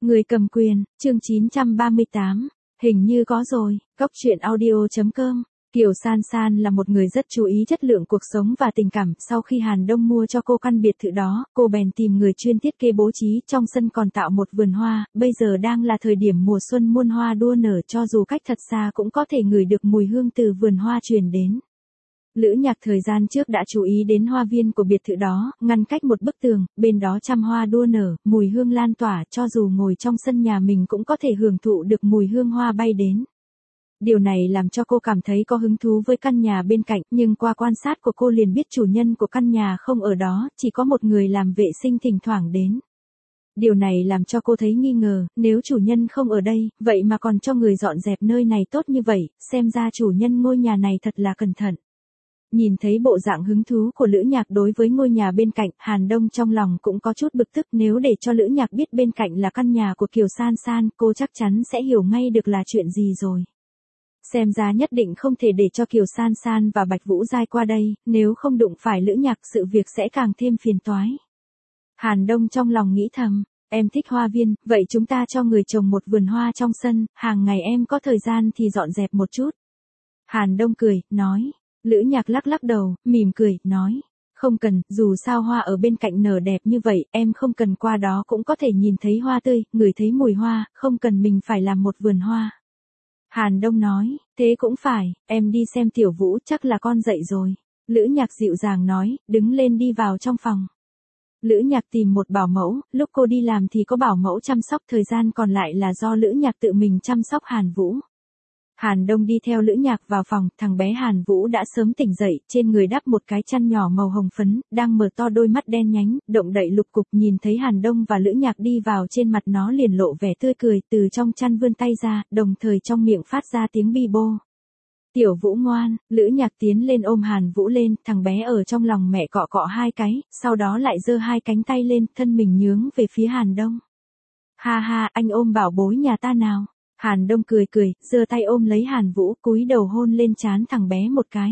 Người cầm quyền, chương 938. Hình như có rồi, Cóc truyện audio.com. Kiều San San là một người rất chú ý chất lượng cuộc sống và tình cảm. Sau khi Hàn Đông mua cho cô căn biệt thự đó, cô bèn tìm người chuyên thiết kế bố trí, trong sân còn tạo một vườn hoa. Bây giờ đang là thời điểm mùa xuân muôn hoa đua nở, cho dù cách thật xa cũng có thể ngửi được mùi hương từ vườn hoa truyền đến. Lữ Nhạc thời gian trước đã chú ý đến hoa viên của biệt thự đó, ngăn cách một bức tường, bên đó trăm hoa đua nở, mùi hương lan tỏa, cho dù ngồi trong sân nhà mình cũng có thể hưởng thụ được mùi hương hoa bay đến. Điều này làm cho cô cảm thấy có hứng thú với căn nhà bên cạnh, nhưng qua quan sát của cô liền biết chủ nhân của căn nhà không ở đó, chỉ có một người làm vệ sinh thỉnh thoảng đến. Điều này làm cho cô thấy nghi ngờ, nếu chủ nhân không ở đây, vậy mà còn cho người dọn dẹp nơi này tốt như vậy, xem ra chủ nhân ngôi nhà này thật là cẩn thận. Nhìn thấy bộ dạng hứng thú của Lữ Nhạc đối với ngôi nhà bên cạnh, Hàn Đông trong lòng cũng có chút bực tức, nếu để cho Lữ Nhạc biết bên cạnh là căn nhà của Kiều San San, cô chắc chắn sẽ hiểu ngay được là chuyện gì rồi. Xem ra nhất định không thể để cho Kiều San San và Bạch Vũ Giai qua đây, nếu không đụng phải Lữ Nhạc sự việc sẽ càng thêm phiền toái. Hàn Đông trong lòng nghĩ thầm, em thích hoa viên, vậy chúng ta cho người trồng một vườn hoa trong sân, hàng ngày em có thời gian thì dọn dẹp một chút. Hàn Đông cười, nói. Lữ Nhạc lắc lắc đầu, mỉm cười, nói. Không cần, dù sao hoa ở bên cạnh nở đẹp như vậy, em không cần qua đó cũng có thể nhìn thấy hoa tươi, ngửi thấy mùi hoa, không cần mình phải làm một vườn hoa. Hàn Đông nói, thế cũng phải, em đi xem Tiểu Vũ, chắc là con dậy rồi. Lữ Nhạc dịu dàng nói, đứng lên đi vào trong phòng. Lữ Nhạc tìm một bảo mẫu, lúc cô đi làm thì có bảo mẫu chăm sóc, thời gian còn lại là do Lữ Nhạc tự mình chăm sóc Hàn Vũ. Hàn Đông đi theo Lữ Nhạc vào phòng, thằng bé Hàn Vũ đã sớm tỉnh dậy, trên người đắp một cái chăn nhỏ màu hồng phấn, đang mở to đôi mắt đen nhánh, động đậy lục cục, nhìn thấy Hàn Đông và Lữ Nhạc đi vào, trên mặt nó liền lộ vẻ tươi cười, từ trong chăn vươn tay ra, đồng thời trong miệng phát ra tiếng bi bô. Tiểu Vũ ngoan, Lữ Nhạc tiến lên ôm Hàn Vũ lên, thằng bé ở trong lòng mẹ cọ cọ hai cái, sau đó lại giơ hai cánh tay lên, thân mình nhướng về phía Hàn Đông. Ha ha, anh ôm bảo bối nhà ta nào. Hàn Đông cười cười, giơ tay ôm lấy Hàn Vũ, cúi đầu hôn lên trán thằng bé một cái.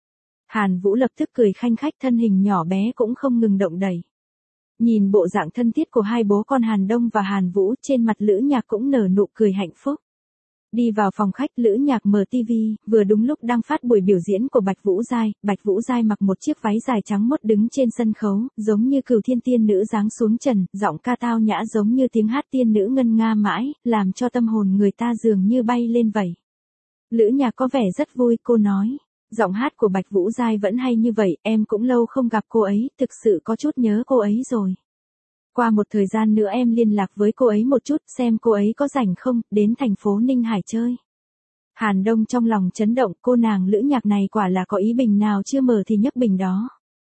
Hàn Vũ lập tức cười khanh khách, thân hình nhỏ bé cũng không ngừng động đẩy. Nhìn bộ dạng thân thiết của hai bố con Hàn Đông và Hàn Vũ, trên mặt Lữ Nhạc cũng nở nụ cười hạnh phúc. Đi vào phòng khách, Lữ Nhạc mở tivi, vừa đúng lúc đang phát buổi biểu diễn của Bạch Vũ Giai. Bạch Vũ Giai mặc một chiếc váy dài trắng mốt đứng trên sân khấu, giống như cửu thiên tiên nữ giáng xuống trần, giọng ca tao nhã giống như tiếng hát tiên nữ ngân nga mãi, làm cho tâm hồn người ta dường như bay lên vậy. Lữ Nhạc có vẻ rất vui, cô nói. Giọng hát của Bạch Vũ Giai vẫn hay như vậy, em cũng lâu không gặp cô ấy, thực sự có chút nhớ cô ấy rồi. Qua một thời gian nữa em liên lạc với cô ấy một chút, xem cô ấy có rảnh không, đến thành phố Ninh Hải chơi. Hàn Đông trong lòng chấn động, cô nàng Lữ Nhạc này quả là có ý bình nào chưa mở thì nhấc bình đó.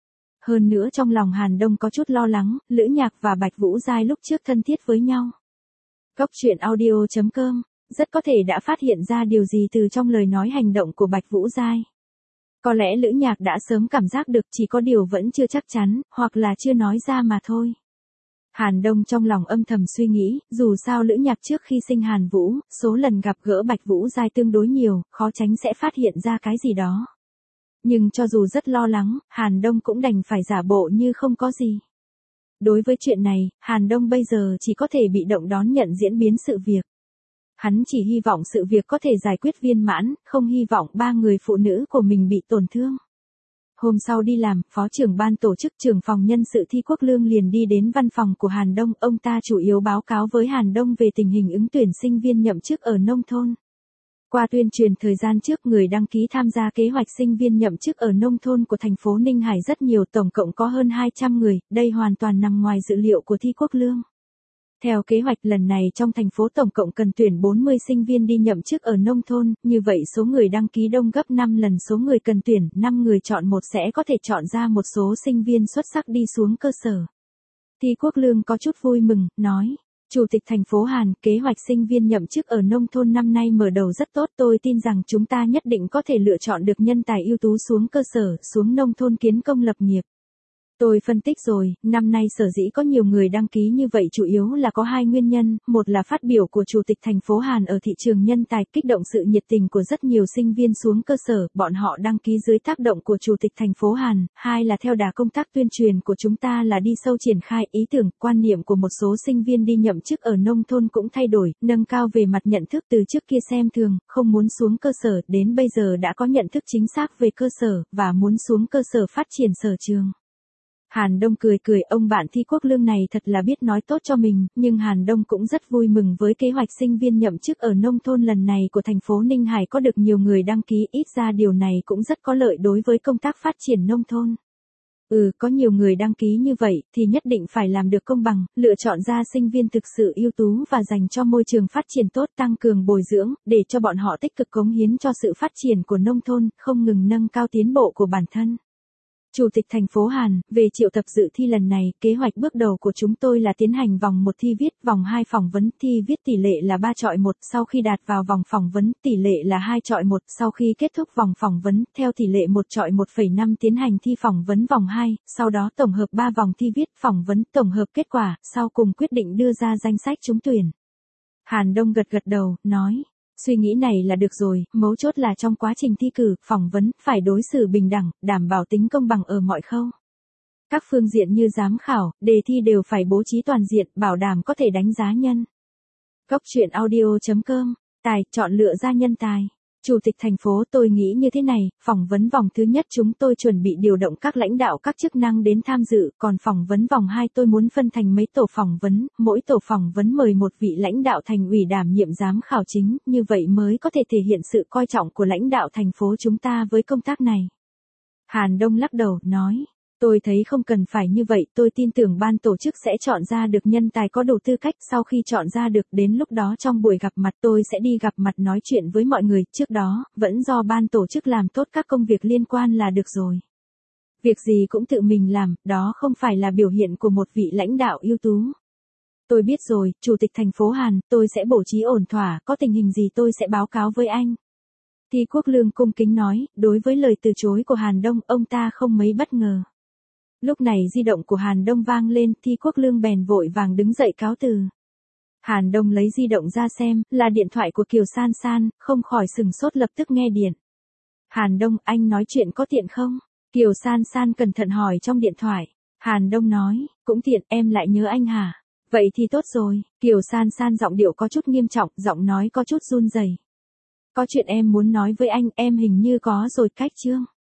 Hơn nữa trong lòng Hàn Đông có chút lo lắng, Lữ Nhạc và Bạch Vũ Giai lúc trước thân thiết với nhau. Cóc truyện audio.com, rất có thể đã phát hiện ra điều gì từ trong lời nói hành động của Bạch Vũ Giai. Có lẽ Lữ Nhạc đã sớm cảm giác được, chỉ có điều vẫn chưa chắc chắn, hoặc là chưa nói ra mà thôi. Hàn Đông trong lòng âm thầm suy nghĩ, dù sao Lữ Nhạc trước khi sinh Hàn Vũ, số lần gặp gỡ Bạch Vũ Giai tương đối nhiều, khó tránh sẽ phát hiện ra cái gì đó. Nhưng cho dù rất lo lắng, Hàn Đông cũng đành phải giả bộ như không có gì. Đối với chuyện này, Hàn Đông bây giờ chỉ có thể bị động đón nhận diễn biến sự việc. Hắn chỉ hy vọng sự việc có thể giải quyết viên mãn, không hy vọng ba người phụ nữ của mình bị tổn thương. Hôm sau đi làm, phó trưởng ban tổ chức trưởng phòng nhân sự Thi Quốc Lương liền đi đến văn phòng của Hàn Đông, ông ta chủ yếu báo cáo với Hàn Đông về tình hình ứng tuyển sinh viên nhậm chức ở nông thôn. Qua tuyên truyền thời gian trước, người đăng ký tham gia kế hoạch sinh viên nhậm chức ở nông thôn của thành phố Ninh Hải rất nhiều, tổng cộng có hơn 200 người, đây hoàn toàn nằm ngoài dự liệu của Thi Quốc Lương. Theo kế hoạch lần này trong thành phố tổng cộng cần tuyển 40 sinh viên đi nhậm chức ở nông thôn, như vậy số người đăng ký đông gấp 5 lần số người cần tuyển, 5 người chọn một sẽ có thể chọn ra một số sinh viên xuất sắc đi xuống cơ sở. Thi Quốc Lương có chút vui mừng, nói, Chủ tịch thành phố Hàn, kế hoạch sinh viên nhậm chức ở nông thôn năm nay mở đầu rất tốt, tôi tin rằng chúng ta nhất định có thể lựa chọn được nhân tài ưu tú xuống cơ sở, xuống nông thôn kiến công lập nghiệp. Tôi phân tích rồi, năm nay sở dĩ có nhiều người đăng ký như vậy chủ yếu là có hai nguyên nhân, một là phát biểu của Chủ tịch thành phố Hàn ở thị trường nhân tài kích động sự nhiệt tình của rất nhiều sinh viên xuống cơ sở, bọn họ đăng ký dưới tác động của Chủ tịch thành phố Hàn, hai là theo đà công tác tuyên truyền của chúng ta là đi sâu triển khai ý tưởng, quan niệm của một số sinh viên đi nhậm chức ở nông thôn cũng thay đổi, nâng cao về mặt nhận thức từ trước kia xem thường, không muốn xuống cơ sở, đến bây giờ đã có nhận thức chính xác về cơ sở, và muốn xuống cơ sở phát triển sở trường. Hàn Đông cười cười, ông bạn Thi Quốc Lương này thật là biết nói tốt cho mình, nhưng Hàn Đông cũng rất vui mừng với kế hoạch sinh viên nhậm chức ở nông thôn lần này của thành phố Ninh Hải có được nhiều người đăng ký, ít ra điều này cũng rất có lợi đối với công tác phát triển nông thôn. Có nhiều người đăng ký như vậy thì nhất định phải làm được công bằng, lựa chọn ra sinh viên thực sự ưu tú và dành cho môi trường phát triển tốt, tăng cường bồi dưỡng, để cho bọn họ tích cực cống hiến cho sự phát triển của nông thôn, không ngừng nâng cao tiến bộ của bản thân. Chủ tịch thành phố Hàn, về triệu tập dự thi lần này, kế hoạch bước đầu của chúng tôi là tiến hành vòng 1 thi viết, vòng 2 phỏng vấn, thi viết tỷ lệ là 3:1, sau khi đạt vào vòng phỏng vấn, tỷ lệ là 2:1, sau khi kết thúc vòng phỏng vấn, theo tỷ lệ 1:1,5 tiến hành thi phỏng vấn vòng 2, sau đó tổng hợp 3 vòng thi viết, phỏng vấn, tổng hợp kết quả, sau cùng quyết định đưa ra danh sách trúng tuyển. Hàn Đông gật gật đầu, nói. Suy nghĩ này là được rồi, mấu chốt là trong quá trình thi cử, phỏng vấn, phải đối xử bình đẳng, đảm bảo tính công bằng ở mọi khâu. Các phương diện như giám khảo, đề thi đều phải bố trí toàn diện, bảo đảm có thể đánh giá nhân. Góc truyện audio.com, tài, chọn lựa ra nhân tài. Chủ tịch thành phố, tôi nghĩ như thế này, phỏng vấn vòng thứ nhất chúng tôi chuẩn bị điều động các lãnh đạo các chức năng đến tham dự, còn phỏng vấn vòng 2 tôi muốn phân thành mấy tổ phỏng vấn, mỗi tổ phỏng vấn mời một vị lãnh đạo thành ủy đảm nhiệm giám khảo chính, như vậy mới có thể thể hiện sự coi trọng của lãnh đạo thành phố chúng ta với công tác này. Hàn Đông lắc đầu, nói. Tôi thấy không cần phải như vậy, tôi tin tưởng ban tổ chức sẽ chọn ra được nhân tài có đủ tư cách, sau khi chọn ra được, đến lúc đó trong buổi gặp mặt tôi sẽ đi gặp mặt nói chuyện với mọi người, trước đó, vẫn do ban tổ chức làm tốt các công việc liên quan là được rồi. Việc gì cũng tự mình làm, đó không phải là biểu hiện của một vị lãnh đạo ưu tú. Tôi biết rồi, Chủ tịch thành phố Hàn, tôi sẽ bố trí ổn thỏa, có tình hình gì tôi sẽ báo cáo với anh. Thi Quốc Lương cung kính nói, đối với lời từ chối của Hàn Đông, ông ta không mấy bất ngờ. Lúc này di động của Hàn Đông vang lên, Thi Quốc Lương bèn vội vàng đứng dậy cáo từ. Hàn Đông lấy di động ra xem, là điện thoại của Kiều San San, không khỏi sừng sốt lập tức nghe điện. Hàn Đông, anh nói chuyện có tiện không? Kiều San San cẩn thận hỏi trong điện thoại. Hàn Đông nói, cũng tiện, em lại nhớ anh hả? Vậy thì tốt rồi. Kiều San San giọng điệu có chút nghiêm trọng, giọng nói có chút run rẩy. Có chuyện em muốn nói với anh, em hình như có rồi cách chưa?